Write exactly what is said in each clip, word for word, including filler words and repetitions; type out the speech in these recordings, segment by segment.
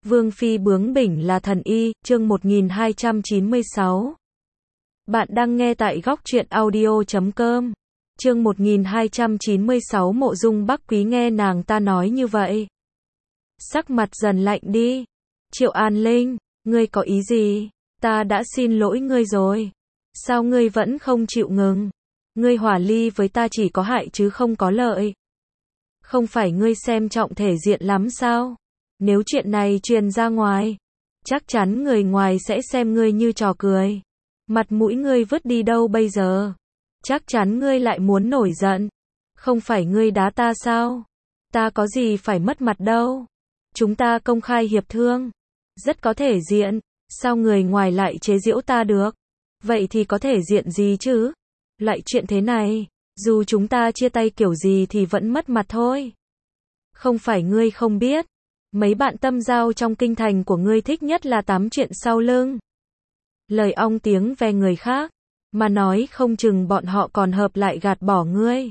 Vương phi bướng bỉnh là thần y, chương một nghìn hai trăm chín mươi sáu. Bạn đang nghe tại góc truyện audio chấm com. Chương một nghìn hai trăm chín mươi sáu. Mộ Dung Bắc Quý nghe nàng ta nói như vậy, sắc mặt dần lạnh đi. Triệu An Linh, ngươi có ý gì? Ta đã xin lỗi ngươi rồi. Sao ngươi vẫn không chịu ngừng? Ngươi hòa ly với ta chỉ có hại chứ không có lợi. Không phải ngươi xem trọng thể diện lắm sao? Nếu chuyện này truyền ra ngoài, chắc chắn người ngoài sẽ xem ngươi như trò cười. Mặt mũi ngươi vứt đi đâu bây giờ? Chắc chắn ngươi lại muốn nổi giận. Không phải ngươi đá ta sao? Ta có gì phải mất mặt đâu. Chúng ta công khai hiệp thương, rất có thể diện. Sao người ngoài lại chế giễu ta được? Vậy thì có thể diện gì chứ? Loại chuyện thế này, dù chúng ta chia tay kiểu gì thì vẫn mất mặt thôi. Không phải ngươi không biết, mấy bạn tâm giao trong kinh thành của ngươi thích nhất là tám chuyện sau lưng. Lời ong tiếng ve người khác, mà nói không chừng bọn họ còn hợp lại gạt bỏ ngươi.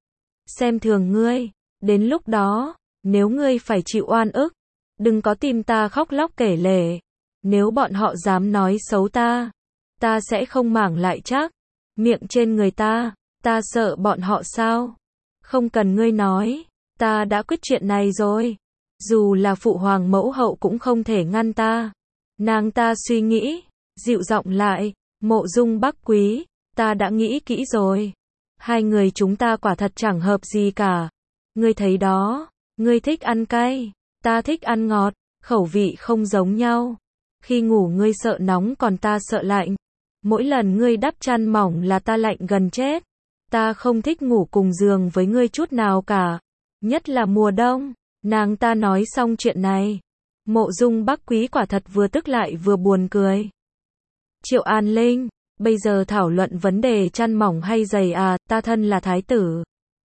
Xem thường ngươi, đến lúc đó, nếu ngươi phải chịu oan ức, đừng có tìm ta khóc lóc kể lể. Nếu bọn họ dám nói xấu ta, ta sẽ không màng lại chắc. Miệng trên người ta, ta sợ bọn họ sao? Không cần ngươi nói, ta đã quyết chuyện này rồi. Dù là phụ hoàng mẫu hậu cũng không thể ngăn ta. Nàng ta suy nghĩ, dịu giọng lại, Mộ Dung Bắc Quý, ta đã nghĩ kỹ rồi. Hai người chúng ta quả thật chẳng hợp gì cả. Ngươi thấy đó, ngươi thích ăn cay, ta thích ăn ngọt, khẩu vị không giống nhau. Khi ngủ ngươi sợ nóng còn ta sợ lạnh. Mỗi lần ngươi đắp chăn mỏng là ta lạnh gần chết. Ta không thích ngủ cùng giường với ngươi chút nào cả. Nhất là mùa đông. Nàng ta nói xong chuyện này, Mộ Dung Bắc Quý quả thật vừa tức lại vừa buồn cười. Triệu An Linh, bây giờ thảo luận vấn đề chăn mỏng hay giày à? Ta thân là thái tử,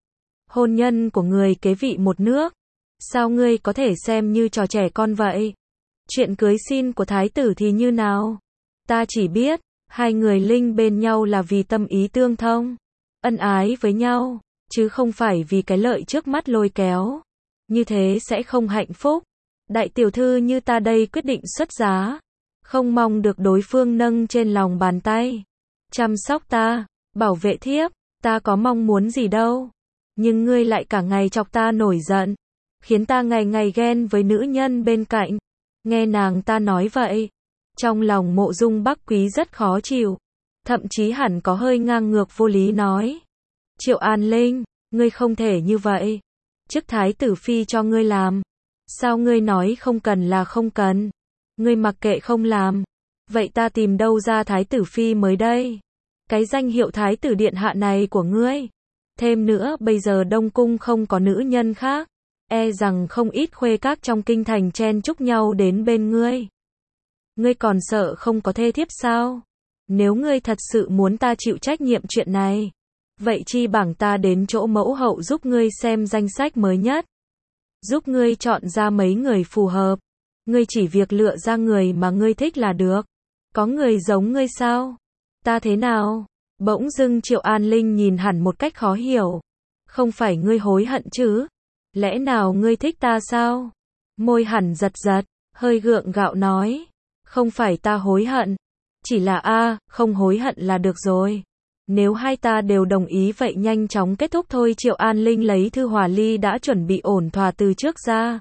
hôn nhân của người kế vị một nước, sao ngươi có thể xem như trò trẻ con vậy? Chuyện cưới xin của thái tử thì như nào? Ta chỉ biết, hai người linh bên nhau là vì tâm ý tương thông, ân ái với nhau, chứ không phải vì cái lợi trước mắt lôi kéo. Như thế sẽ không hạnh phúc. Đại tiểu thư như ta đây quyết định xuất giá, không mong được đối phương nâng trên lòng bàn tay, chăm sóc ta, bảo vệ thiếp. Ta có mong muốn gì đâu. Nhưng ngươi lại cả ngày chọc ta nổi giận, khiến ta ngày ngày ghen với nữ nhân bên cạnh. Nghe nàng ta nói vậy, trong lòng Mộ Dung Bắc Quý rất khó chịu, thậm chí hẳn có hơi ngang ngược vô lý nói. Triệu An Linh, ngươi không thể như vậy. Chức thái tử phi cho ngươi làm, sao ngươi nói không cần là không cần? Ngươi mặc kệ không làm, vậy ta tìm đâu ra thái tử phi mới đây? Cái danh hiệu thái tử điện hạ này của ngươi, thêm nữa bây giờ Đông Cung không có nữ nhân khác, e rằng không ít khuê các trong kinh thành chen chúc nhau đến bên ngươi. Ngươi còn sợ không có thê thiếp sao? Nếu ngươi thật sự muốn ta chịu trách nhiệm chuyện này, vậy chi bằng ta đến chỗ mẫu hậu giúp ngươi xem danh sách mới nhất, giúp ngươi chọn ra mấy người phù hợp. Ngươi chỉ việc lựa ra người mà ngươi thích là được. Có người giống ngươi sao? Ta thế nào? Bỗng dưng Triệu An Linh nhìn hẳn một cách khó hiểu. Không phải ngươi hối hận chứ? Lẽ nào ngươi thích ta sao? Môi hẳn giật giật, hơi gượng gạo nói. Không phải ta hối hận, chỉ là a, không hối hận là được rồi. Nếu hai ta đều đồng ý vậy nhanh chóng kết thúc thôi. Triệu An Linh lấy thư hòa ly đã chuẩn bị ổn thỏa từ trước ra.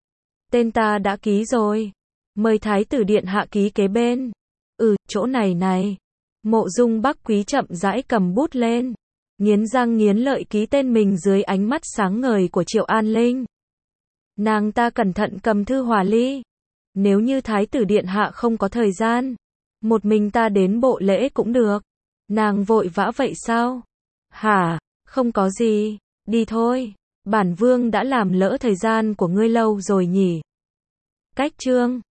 Tên ta đã ký rồi. Mời thái tử điện hạ ký kế bên. Ừ, chỗ này này. Mộ Dung Bắc Quý chậm rãi cầm bút lên, nghiến răng nghiến lợi ký tên mình dưới ánh mắt sáng ngời của Triệu An Linh. Nàng ta cẩn thận cầm thư hòa ly. Nếu như thái tử điện hạ không có thời gian, một mình ta đến bộ lễ cũng được. Nàng vội vã vậy sao? Hả, không có gì, đi thôi. Bản vương đã làm lỡ thời gian của ngươi lâu rồi nhỉ. Cách chương